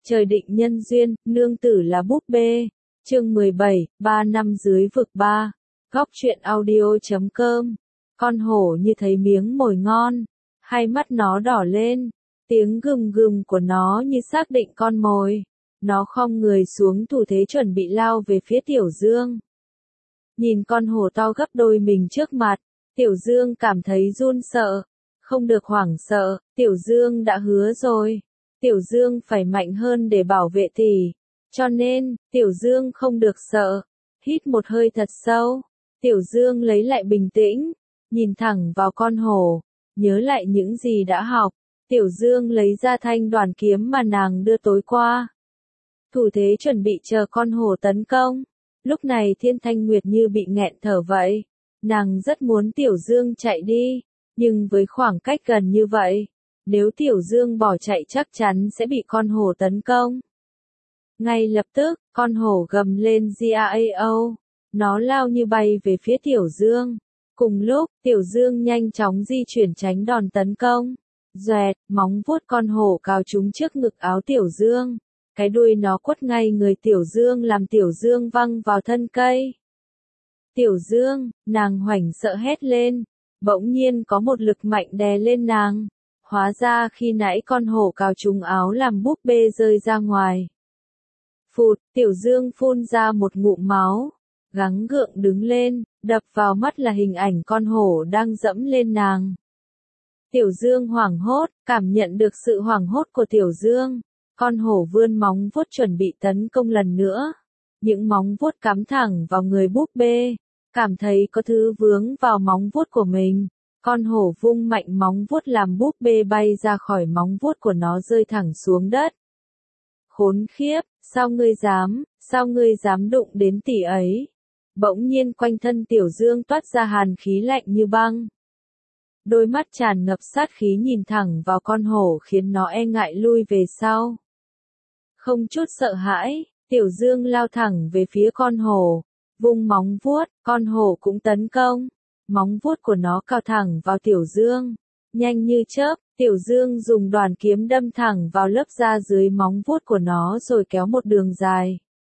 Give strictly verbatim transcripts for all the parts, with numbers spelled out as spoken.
Trời định nhân duyên, nương tử là búp bê. Chương mười bảy, ba năm dưới vực ba. Góc truyện audio chấm com. Con hổ như thấy miếng mồi ngon, hai mắt nó đỏ lên, tiếng gầm gầm của nó như xác định con mồi. Nó khom người xuống thủ thế chuẩn bị lao về phía Tiểu Dương. Nhìn con hổ to gấp đôi mình trước mặt, Tiểu Dương cảm thấy run sợ. Không được hoảng sợ, Tiểu Dương đã hứa rồi. Tiểu Dương phải mạnh hơn để bảo vệ tỷ. Cho nên, Tiểu Dương không được sợ. Hít một hơi thật sâu. Tiểu Dương lấy lại bình tĩnh, nhìn thẳng vào con hổ, nhớ lại những gì đã học. Tiểu Dương lấy ra thanh đoàn kiếm mà nàng đưa tối qua. Thủ thế chuẩn bị chờ con hổ tấn công. Lúc này Thiên Thanh Nguyệt như bị nghẹn thở vậy. Nàng rất muốn Tiểu Dương chạy đi, nhưng với khoảng cách gần như vậy, nếu Tiểu Dương bỏ chạy chắc chắn sẽ bị con hổ tấn công. Ngay lập tức, con hổ gầm lên Giao, nó lao như bay về phía Tiểu Dương. Cùng lúc, Tiểu Dương nhanh chóng di chuyển tránh đòn tấn công. Doẹt, móng vuốt con hổ cào trúng trước ngực áo Tiểu Dương. Cái đuôi nó quất ngay người Tiểu Dương làm Tiểu Dương văng vào thân cây. Tiểu Dương, nàng hoảng sợ hét lên. Bỗng nhiên có một lực mạnh đè lên nàng. Hóa ra khi nãy con hổ cào trúng áo làm búp bê rơi ra ngoài. Phụt, Tiểu Dương phun ra một ngụm máu. Gắng gượng đứng lên, đập vào mắt là hình ảnh con hổ đang dẫm lên nàng. Tiểu Dương hoảng hốt, cảm nhận được sự hoảng hốt của Tiểu Dương. Con hổ vươn móng vuốt chuẩn bị tấn công lần nữa. Những móng vuốt cắm thẳng vào người búp bê. Cảm thấy có thứ vướng vào móng vuốt của mình. Con hổ vung mạnh móng vuốt làm búp bê bay ra khỏi móng vuốt của nó rơi thẳng xuống đất. Khốn khiếp, sao ngươi dám, sao ngươi dám đụng đến tỷ ấy? Bỗng nhiên quanh thân Tiểu Dương toát ra hàn khí lạnh như băng. Đôi mắt tràn ngập sát khí nhìn thẳng vào con hổ khiến nó e ngại lui về sau. Không chút sợ hãi, Tiểu Dương lao thẳng về phía con hổ. Vung móng vuốt, con hổ cũng tấn công. Móng vuốt của nó cào thẳng vào Tiểu Dương. Nhanh như chớp, Tiểu Dương dùng đoàn kiếm đâm thẳng vào lớp da dưới móng vuốt của nó rồi kéo một đường dài.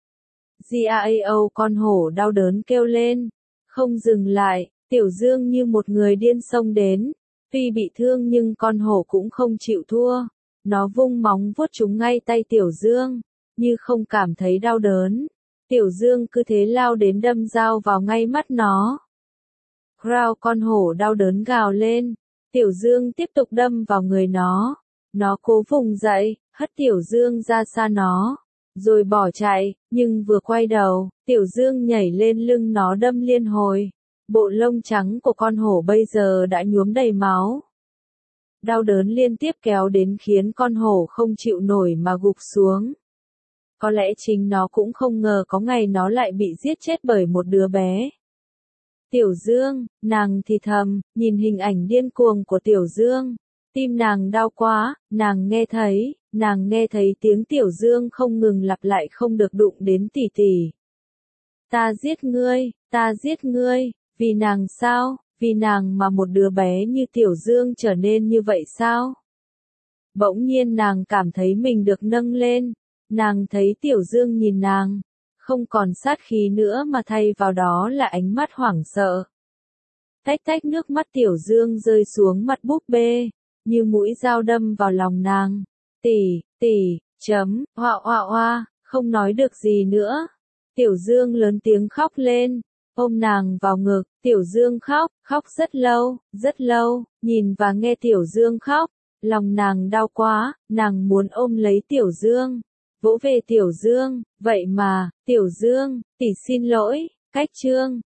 Giao, con hổ đau đớn kêu lên. Không dừng lại, Tiểu Dương như một người điên xông đến. Tuy bị thương nhưng con hổ cũng không chịu thua. Nó vung móng vuốt trúng ngay tay Tiểu Dương, như không cảm thấy đau đớn. Tiểu Dương cứ thế lao đến đâm dao vào ngay mắt nó. Growl, con hổ đau đớn gào lên. Tiểu Dương tiếp tục đâm vào người nó. Nó cố vùng dậy, hất Tiểu Dương ra xa nó, rồi bỏ chạy, nhưng vừa quay đầu, Tiểu Dương nhảy lên lưng nó đâm liên hồi. Bộ lông trắng của con hổ bây giờ đã nhuốm đầy máu. Đau đớn liên tiếp kéo đến khiến con hổ không chịu nổi mà gục xuống. Có lẽ chính nó cũng không ngờ có ngày nó lại bị giết chết bởi một đứa bé. Tiểu Dương, nàng thì thầm, nhìn hình ảnh điên cuồng của Tiểu Dương. Tim nàng đau quá, nàng nghe thấy, nàng nghe thấy tiếng Tiểu Dương không ngừng lặp lại không được đụng đến tỷ tỷ. Ta giết ngươi, ta giết ngươi, vì nàng sao, vì nàng mà một đứa bé như Tiểu Dương trở nên như vậy sao? Bỗng nhiên nàng cảm thấy mình được nâng lên, nàng thấy Tiểu Dương nhìn nàng. Không còn sát khí nữa mà thay vào đó là ánh mắt hoảng sợ. Tách tách nước mắt Tiểu Dương rơi xuống mặt búp bê, như mũi dao đâm vào lòng nàng. Tỷ, tỷ, chấm, hoa hoa hoa, không nói được gì nữa. Tiểu Dương lớn tiếng khóc lên, ôm nàng vào ngực. Tiểu Dương khóc, khóc rất lâu, rất lâu, nhìn và nghe Tiểu Dương khóc. Lòng nàng đau quá, nàng muốn ôm lấy Tiểu Dương. Vỗ về Tiểu Dương, vậy mà, Tiểu Dương, tỷ xin lỗi, cách chương.